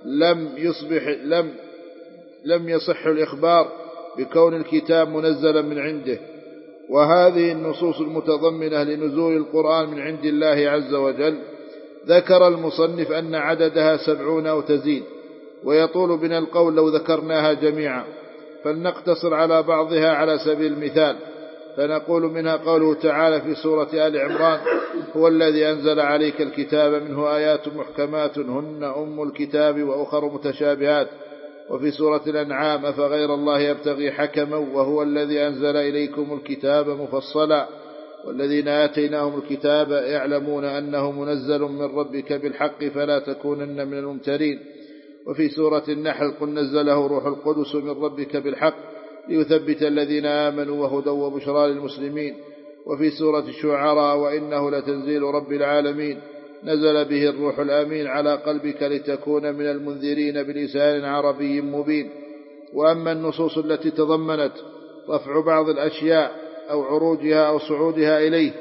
[SPEAKER 1] لم يصح الإخبار بكون الكتاب منزلا من عنده. وهذه النصوص المتضمنة لنزول القرآن من عند الله عز وجل ذكر المصنف أن عددها 70 أو تزيد، ويطول بنا القول لو ذكرناها جميعا، فلنقتصر على بعضها على سبيل المثال. فنقول منها قوله تعالى في سورة آل عمران: هو الذي أنزل عليك الكتاب منه آيات محكمات هن أم الكتاب وأخر متشابهات. وفي سورة الأنعام: أفغير الله يبتغي حكما وهو الذي أنزل إليكم الكتاب مفصلا والذين آتيناهم الكتاب يعلمون أنه منزل من ربك بالحق فلا تكونن من الممترين. وفي سورة النحل: قل نزله روح القدس من ربك بالحق ليثبت الذين آمنوا وهدى وبشرى للمسلمين. وفي سورة الشعراء: وإنه لتنزيل رب العالمين نزل به الروح الأمين على قلبك لتكون من المنذرين بلسان عربي مبين. وأما النصوص التي تضمنت رفع بعض الأشياء أو عروجها أو صعودها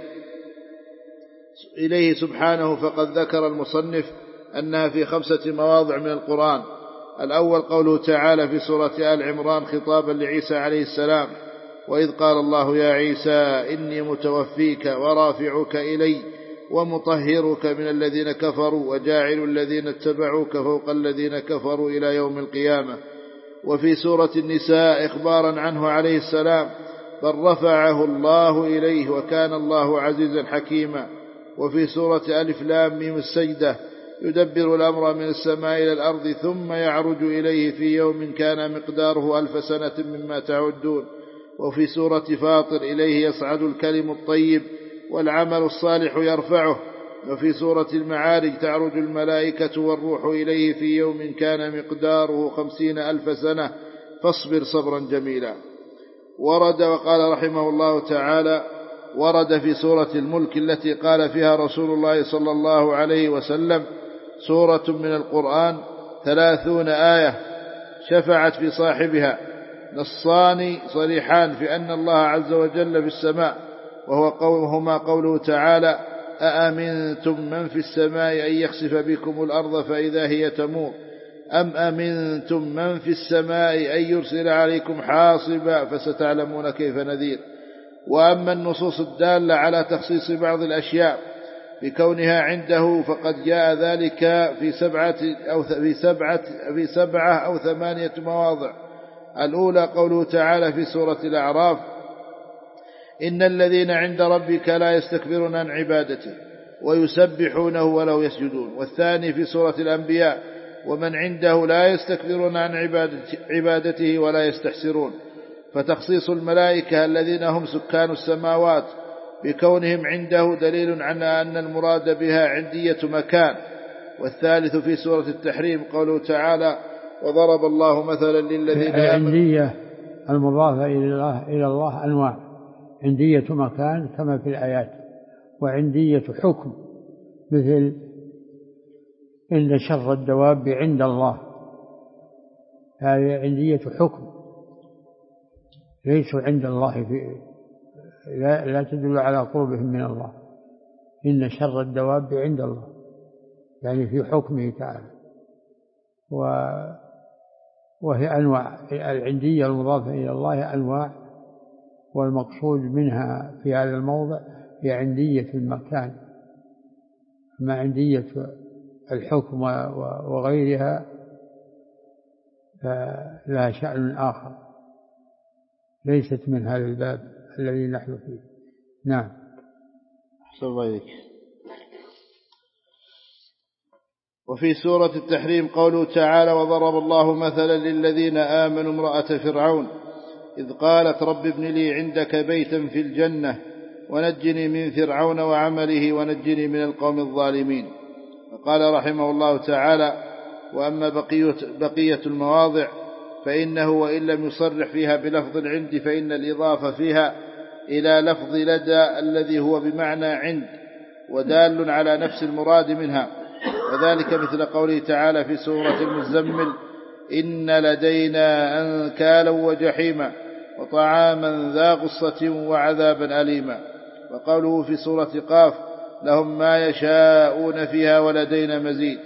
[SPEAKER 1] إليه سبحانه فقد ذكر المصنف أنها في 5 مواضع من القرآن. الأول قوله تعالى في سورة آل عمران خطابا لعيسى عليه السلام: وإذ قال الله يا عيسى إني متوفيك ورافعك إلي ومطهرك من الذين كفروا وجاعل الذين اتبعوك فوق الذين كفروا إلى يوم القيامة. وفي سورة النساء إخبارا عنه عليه السلام: بل رفعه الله إليه وكان الله عزيزا حكيما. وفي سورة ألف لام ميم السجدة: يدبر الأمر من السماء إلى الأرض ثم يعرج إليه في يوم كان مقداره 1000 سنة مما تعدون. وفي سورة فاطر: إليه يصعد الكلم الطيب والعمل الصالح يرفعه. وفي سورة المعارج: تعرج الملائكة والروح إليه في يوم كان مقداره 50,000 سنة فاصبر صبرا جميلا. وقال رحمه الله تعالى: ورد في سورة الملك التي قال فيها رسول الله صلى الله عليه وسلم: سورة من القرآن 30 آية شفعت في صاحبها، نصان صريحان في أن الله عز وجل في السماء، وهما قوله تعالى: أأمنتم من في السماء أن يخسف بكم الأرض فإذا هي تمور أم أمنتم من في السماء أن يرسل عليكم حاصبا فستعلمون كيف نذير. وأما النصوص الدالة على تخصيص بعض الأشياء بكونها عنده فقد جاء ذلك في 7 أو 8 مواضع. الأولى قوله تعالى في سورة الأعراف: إن الذين عند ربك لا يستكبرون عن عبادته ويسبحونه وله يسجدون. والثاني في سورة الأنبياء: ومن عنده لا يستكبرون عن عبادته ولا يستحسرون. فتخصيص الملائكة الذين هم سكان السماوات بكونهم عنده دليل على أن المراد بها عندية مكان. والثالث في سورة التحريم قوله تعالى: وضرب الله مثلا للذين
[SPEAKER 2] العندية المضافة إلى الله أنواع: عندية مكان كما في الآيات، وعندية حكم مثل إن شر الدواب عند الله، هذه عندية حكم ليسوا عند الله لا تدل على قربهم من الله. إن شر الدواب عند الله يعني في حكمه تعالى. وهي أنواع، العندية المضافة إلى الله أنواع، والمقصود منها في هذا الموضع هي عندية المكان. أما عندية الحكم وغيرها فلا شأن آخر، ليست من هذا الباب الذي نحن فيه. نعم.
[SPEAKER 1] أحسن الله إليك. وفي سورة التحريم قوله تعالى: وضرب الله مثلا للذين آمنوا امرأة فرعون إذ قالت رب ابن لي عندك بيتا في الجنة ونجني من فرعون وعمله ونجني من القوم الظالمين. فقال رحمه الله تعالى: وأما بقية المواضع فإنه وإن لم يصرح فيها بلفظ العند فإن الإضافة فيها إلى لفظ لدى الذي هو بمعنى عند ودال على نفس المراد منها، وذلك مثل قوله تعالى في سورة المزمل: إن لدينا أنكالا وجحيما وطعاما ذا غصة وعذابا أليما. وقوله في سورة قاف: لهم ما يشاءون فيها ولدينا مزيد.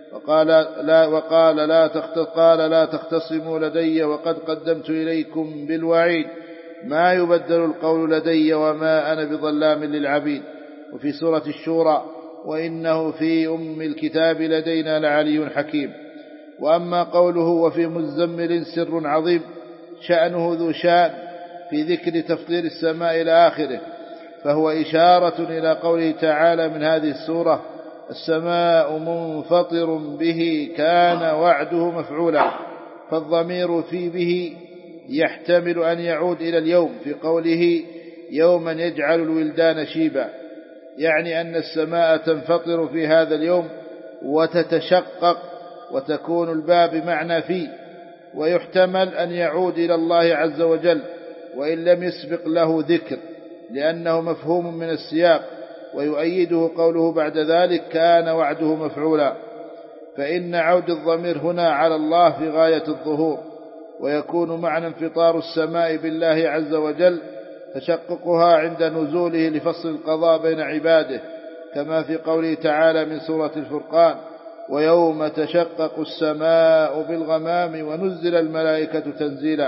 [SPEAKER 1] وقال لا تختصموا لدي وقد قدمت إليكم بالوعيد ما يبدل القول لدي وما أنا بظلام للعبيد. وفي سورة الشورى: وإنه في أم الكتاب لدينا لعلي حكيم. وأما قوله: وفي مزمل سر عظيم، شأنه ذو شأن في ذكر تفطير السماء إلى آخره، فهو إشارة إلى قوله تعالى من هذه السورة: السماء منفطر به كان وعده مفعولا. فالضمير في به يحتمل أن يعود إلى اليوم في قوله: يوما يجعل الولدان شيبا، يعني أن السماء تنفطر في هذا اليوم وتتشقق وتكون الباء بمعنى في. ويحتمل أن يعود إلى الله عز وجل وإن لم يسبق له ذكر لأنه مفهوم من السياق. ويؤيده قوله بعد ذلك: كان وعده مفعولا، فإن عود الضمير هنا على الله في غاية الظهور، ويكون معنى انفطار السماء بالله عز وجل تشققها عند نزوله لفصل القضاء بين عباده، كما في قوله تعالى من سورة الفرقان: ويوم تشقق السماء بالغمام ونزل الملائكة تنزيلا.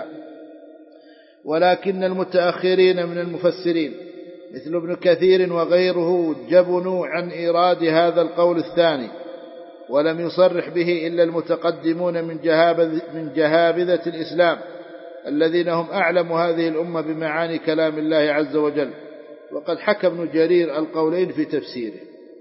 [SPEAKER 1] ولكن المتأخرين من المفسرين مثل ابن كثير وغيره جبنوا عن إيراد هذا القول الثاني، ولم يصرح به إلا المتقدمون من جهابذة الإسلام الذين هم أعلم هذه الأمة بمعاني كلام الله عز وجل. وقد حكى ابن جرير القولين في تفسيره.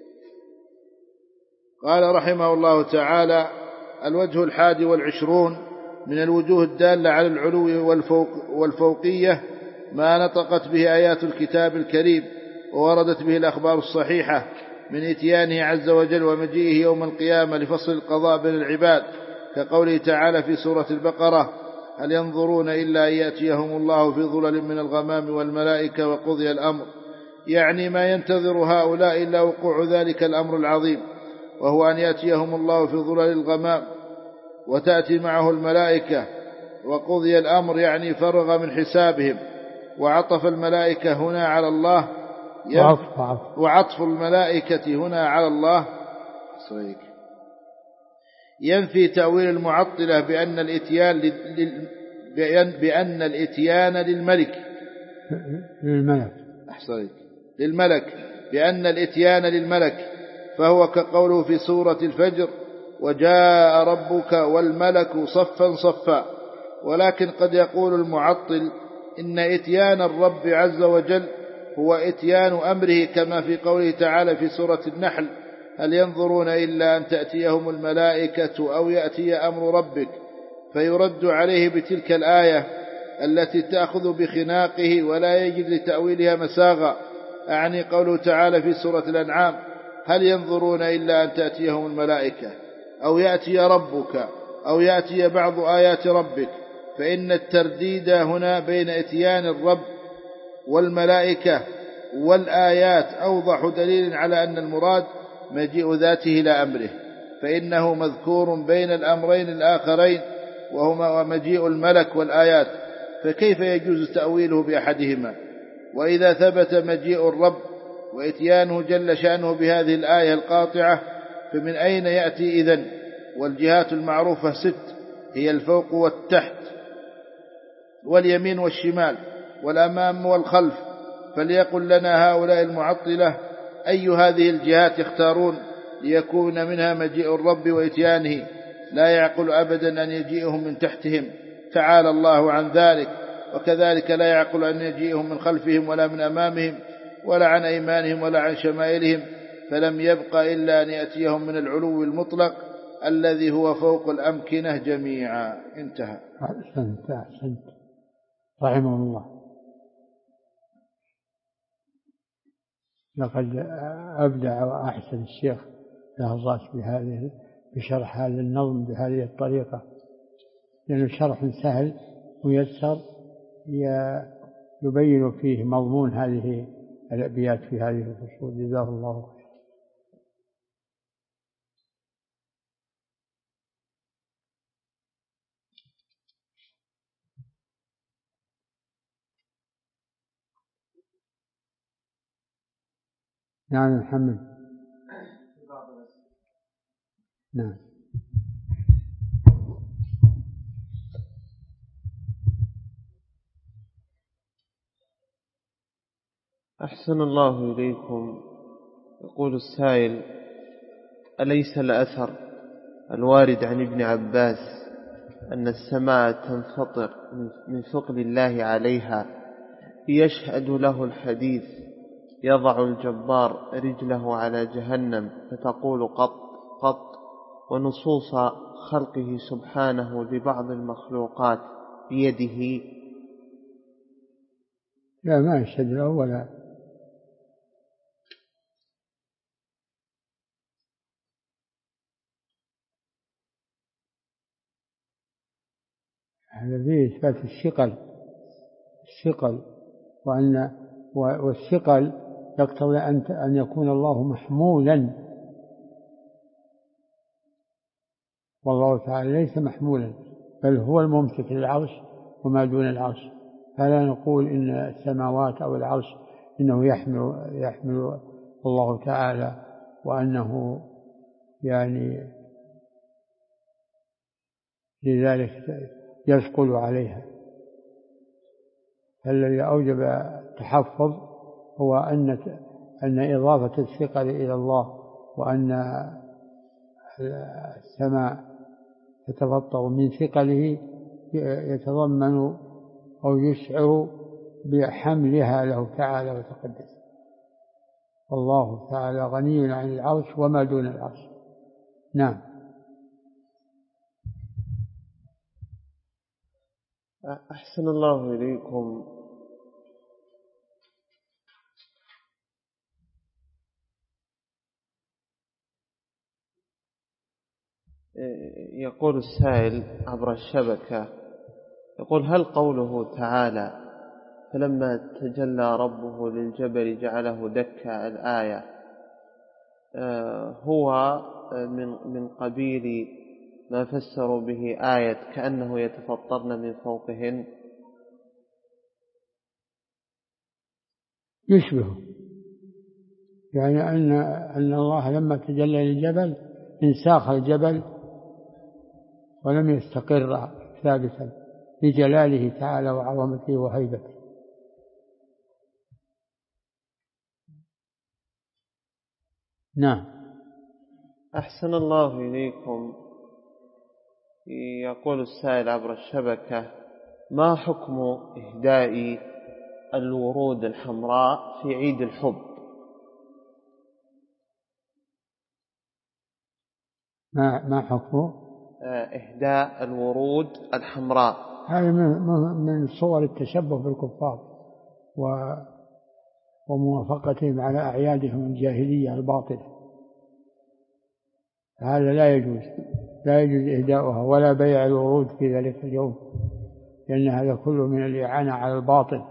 [SPEAKER 1] قال رحمه الله تعالى: الوجه 21 من الوجوه الدالة على العلو والفوقية ما نطقت به آيات الكتاب الكريم ووردت به الأخبار الصحيحة من إتيانه عز وجل ومجيئه يوم القيامة لفصل القضاء بين العباد، كقوله تعالى في سورة البقرة: هل ينظرون إلا أن يأتيهم الله في ظلل من الغمام والملائكة وقضي الأمر، يعني ما ينتظر هؤلاء إلا وقوع ذلك الأمر العظيم، وهو أن يأتيهم الله في ظلل الغمام وتأتي معه الملائكة. وقضي الأمر يعني فرغ من حسابهم. وعطف الملائكة هنا على الله وعطف الملائكة هنا على الله ينفي تأويل المعطلة بأن الإتيان للملك بأن الإتيان للملك، فهو كقوله في سورة الفجر: وجاء ربك والملك صفا صفا. ولكن قد يقول المعطل إن إتيان الرب عز وجل هو إتيان أمره، كما في قوله تعالى في سورة النحل: هل ينظرون إلا أن تأتيهم الملائكة أو يأتي أمر ربك، فيرد عليه بتلك الآية التي تأخذ بخناقه ولا يجد لتأويلها مساغا، أعني قوله تعالى في سورة الأنعام: هل ينظرون إلا أن تأتيهم الملائكة أو يأتي ربك أو يأتي بعض آيات ربك. فإن الترديد هنا بين إتيان الرب والملائكة والآيات أوضح دليل على أن المراد مجيء ذاته لا أمره، فإنه مذكور بين الأمرين الآخرين وهما مجيء الملك والآيات، فكيف يجوز تأويله بأحدهما؟ وإذا ثبت مجيء الرب وإتيانه جل شأنه بهذه الآية القاطعة، فمن أين يأتي إذن؟ والجهات المعروفة 6، هي الفوق والتحت واليمين والشمال والأمام والخلف. فليقل لنا هؤلاء المعطلة أي هذه الجهات يختارون ليكون منها مجيء الرب وإتيانه؟ لا يعقل أبدا أن يجيئهم من تحتهم، تعالى الله عن ذلك. وكذلك لا يعقل أن يجيئهم من خلفهم ولا من أمامهم ولا عن أيمانهم ولا عن شمائلهم، فلم يبق إلا أن يأتيهم من العلو المطلق الذي هو فوق الأمكنة جميعا. انتهى.
[SPEAKER 2] أحسنت رحمه الله. لقد أبدع وأحسن الشيخ الهضاس بشرح هذا النظم بهذه الطريقة، لأنه شرح سهل ميسر يبين فيه مضمون هذه الأبيات في هذه الفصول. جزاه الله خير. نعم محمد. نعم.
[SPEAKER 3] أحسن الله إليكم. يقول السائل: أليس الأثر الوارد عن ابن عباس أن السماء تنفطر من ثقل الله عليها يشهد له الحديث: يضع الجبار رجله على جهنم فتقول قط قط، ونصوص خلقه سبحانه لبعض المخلوقات بيده؟
[SPEAKER 2] لا، ما يشهد له ولا. هذا فيه إثبات الثقل، والثقل يقتضي أن يكون الله محمولا، والله تعالى ليس محمولا، بل هو الممسك للعرش وما دون العرش. فلا نقول إن السماوات أو العرش إنه يحمل الله تعالى، وأنه يعني لذلك يثقل عليها. الذي أوجب التحفظ هو أن إضافة الثقل إلى الله، وأن السماء تتفطر من ثقله يتضمن أو يشعر بحملها له تعالى وتقدس. والله تعالى غني عن العرش وما دون العرش. نعم.
[SPEAKER 3] أحسن الله إليكم. يقول السائل عبر الشبكة، يقول: هل قوله تعالى فلما تجلى ربه للجبل جعله دكا الآية هو من قبيل ما فسروا به آية كأنه يتفطرن من فوقهن؟
[SPEAKER 2] يشبه، يعني أن الله لما تجلى للجبل انساخ الجبل ولم يستقر ثابتا لجلاله تعالى وعظمته وهيبته. نعم.
[SPEAKER 3] أحسن الله إليكم. يقول السائل عبر الشبكة: ما حكم إهداء الورود الحمراء في عيد الحب؟
[SPEAKER 2] ما حكم
[SPEAKER 3] إهداء الورود الحمراء؟
[SPEAKER 2] هذا من صور التشبه بالكفار وموافقتهم على أعيادهم الجاهلية الباطلة. هذا لا يجوز إهداؤها ولا بيع الورود في ذلك اليوم، لأن هذا كله من الإعانة على الباطل.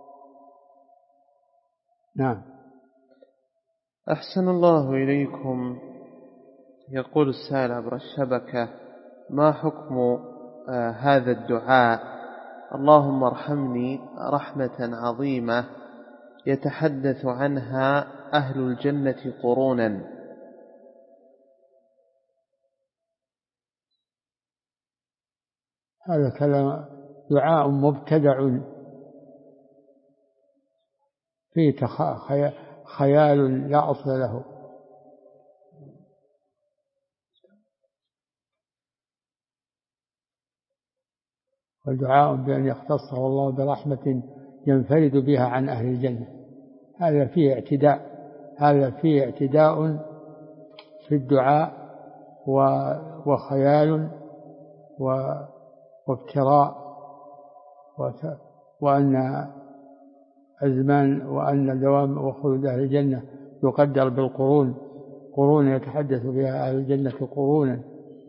[SPEAKER 2] نعم.
[SPEAKER 3] أحسن الله إليكم. يقول السائل عبر الشبكة: ما حكم هذا الدعاء: اللهم ارحمني رحمة عظيمة يتحدث عنها أهل الجنة قرونا؟
[SPEAKER 2] هذا كلام دعاء مبتدع فيه خيال لا أصل له. والدعاء بأن يختصه الله برحمة ينفرد بها عن أهل الجنة، هذا فيه اعتداء في الدعاء وخيال وافتراء، وأن أزمان وأن دوام وخلود أهل الجنة يقدر قرون يتحدث بها أهل الجنة قرونا،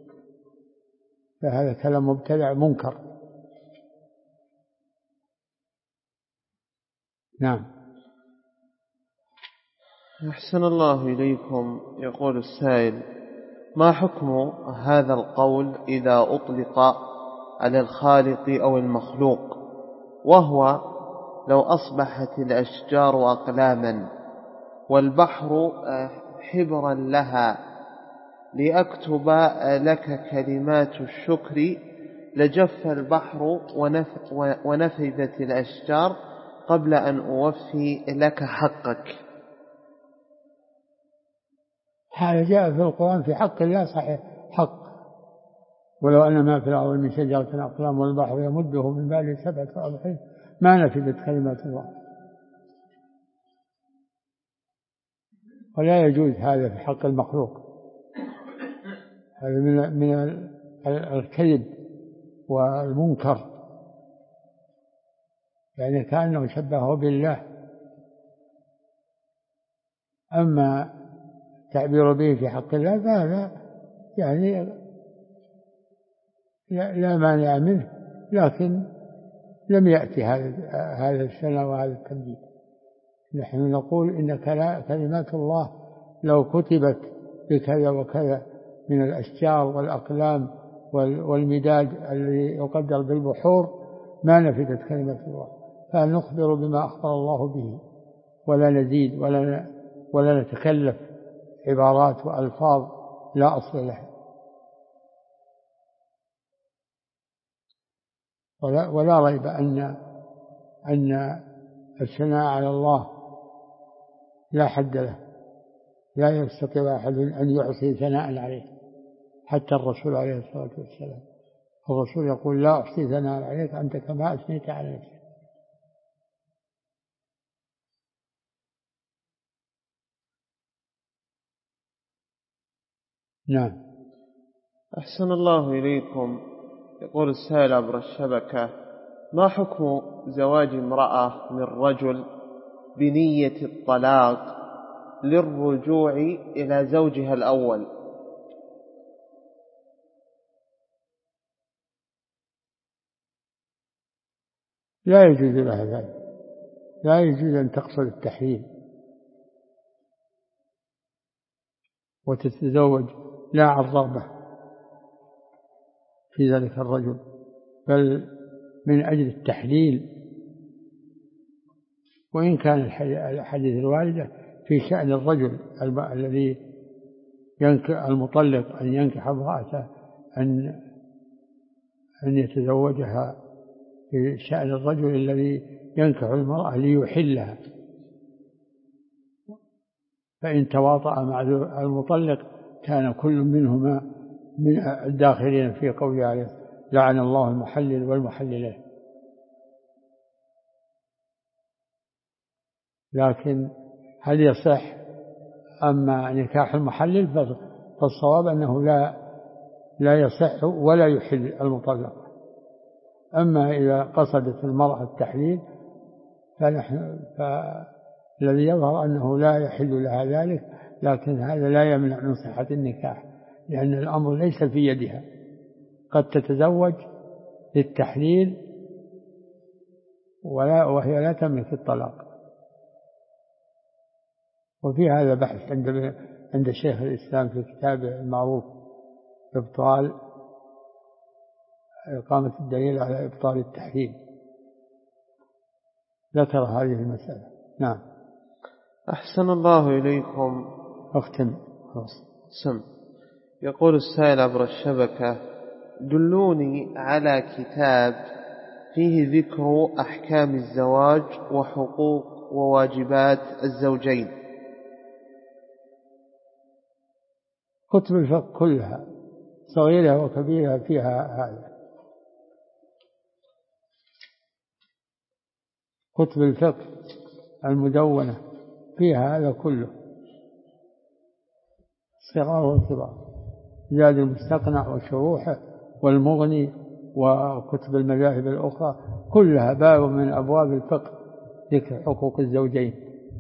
[SPEAKER 2] فهذا كلام مبتدع منكر. نعم.
[SPEAKER 3] أحسن الله إليكم. يقول السائل: ما حكم هذا القول إذا أطلق على الخالق أو المخلوق، وهو لو أصبحت الأشجار أقلاما والبحر حبرا لها لأكتب لك كلمات الشكر لجف البحر ونفذت الأشجار قبل أن أوفي لك حقك؟
[SPEAKER 2] هذا جاء في القرآن في حق الله صحيح حق: ولو أن ما في الأرض من شجرة أقلام والبحر يمده من بعد 7 أبحر ما نفذت كلمات الله. ولا يجوز هذا في حق المخلوق، هذا من الكذب والمنكر، يعني كأنه شبهه بالله. أما تعبير به في حق الله فهذا يعني لا مانع منه، لكن لم يأتي هذا السنة وهذا التمجيد. نحن نقول إن كلمات الله لو كتبت بكذا وكذا من الأشجار والأقلام والمداد الذي يقدر بالبحور ما نفذت كلمة الله، فنخبر بما أخبر الله به ولا نزيد ولا نتكلف عبارات وألفاظ لا أصل لها. ولا ريب أن الثناء على الله لا حد له، لا يستطيع أحد أن يحصي ثناء عليه، حتى الرسول عليه الصلاة والسلام. الرسول يقول: لا أحصي ثناء عليك أنت كما أثنيت على نفسك. نعم.
[SPEAKER 3] أحسن الله إليكم. يقول السائل عبر الشبكة: ما حكم زواج امرأة من رجل بنية الطلاق للرجوع إلى زوجها الأول؟
[SPEAKER 2] لا يجوز لها ذلك، لا يجوز أن تقصد التحليل وتتزوج لا عن رغبة في ذلك الرجل، بل من أجل التحليل. وإن كان الحديث الواردة في شأن الرجل الذي المطلق أن ينكح امرأته أن يتزوجها، في شأن الرجل الذي ينكح المرأة ليحلها، فإن تواطأ مع المطلق كان كل منهما من الداخلين في قوله عليه لعن الله المحلل والمحللين. لكن هل يصح؟ أما نكاح المحلل فالصواب أنه لا يصح ولا يحل المطلقة. أما إذا قصدت المرأة التحليل فالذي يظهر أنه لا يحل لها ذلك، لكن هذا لا يمنع من صحة النكاح، لأن الأمر ليس في يدها، قد تتزوج للتحليل وهي لا تملك الطلاق. وفي هذا بحث عند شيخ الإسلام في كتابه المعروف إبطال إقامة الدليل على إبطال التحليل، ذكر هذه المسألة. نعم.
[SPEAKER 3] أحسن الله إليكم.
[SPEAKER 2] أختم.
[SPEAKER 3] سم. يقول السائل عبر الشبكة: دلوني على كتاب فيه ذكر أحكام الزواج وحقوق وواجبات الزوجين.
[SPEAKER 2] كتب الفقه كلها صغيرها وكبيرها فيها هذا. كتب الفقه المدونة فيها هذا كله، الصغار والكبار، زاد المستقنع وشروحه والمغني وكتب المذاهب الأخرى كلها باب من أبواب الفقه ذكر حقوق الزوجين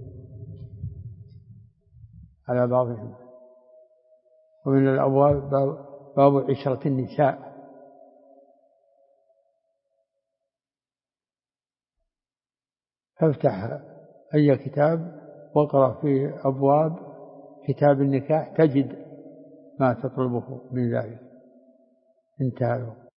[SPEAKER 2] على بعضهم. ومن الأبواب باب عشرة النساء. فافتح أي كتاب واقرأ في أبواب كتاب النكاح تجد ما تطلبه من ذلك. انتهى.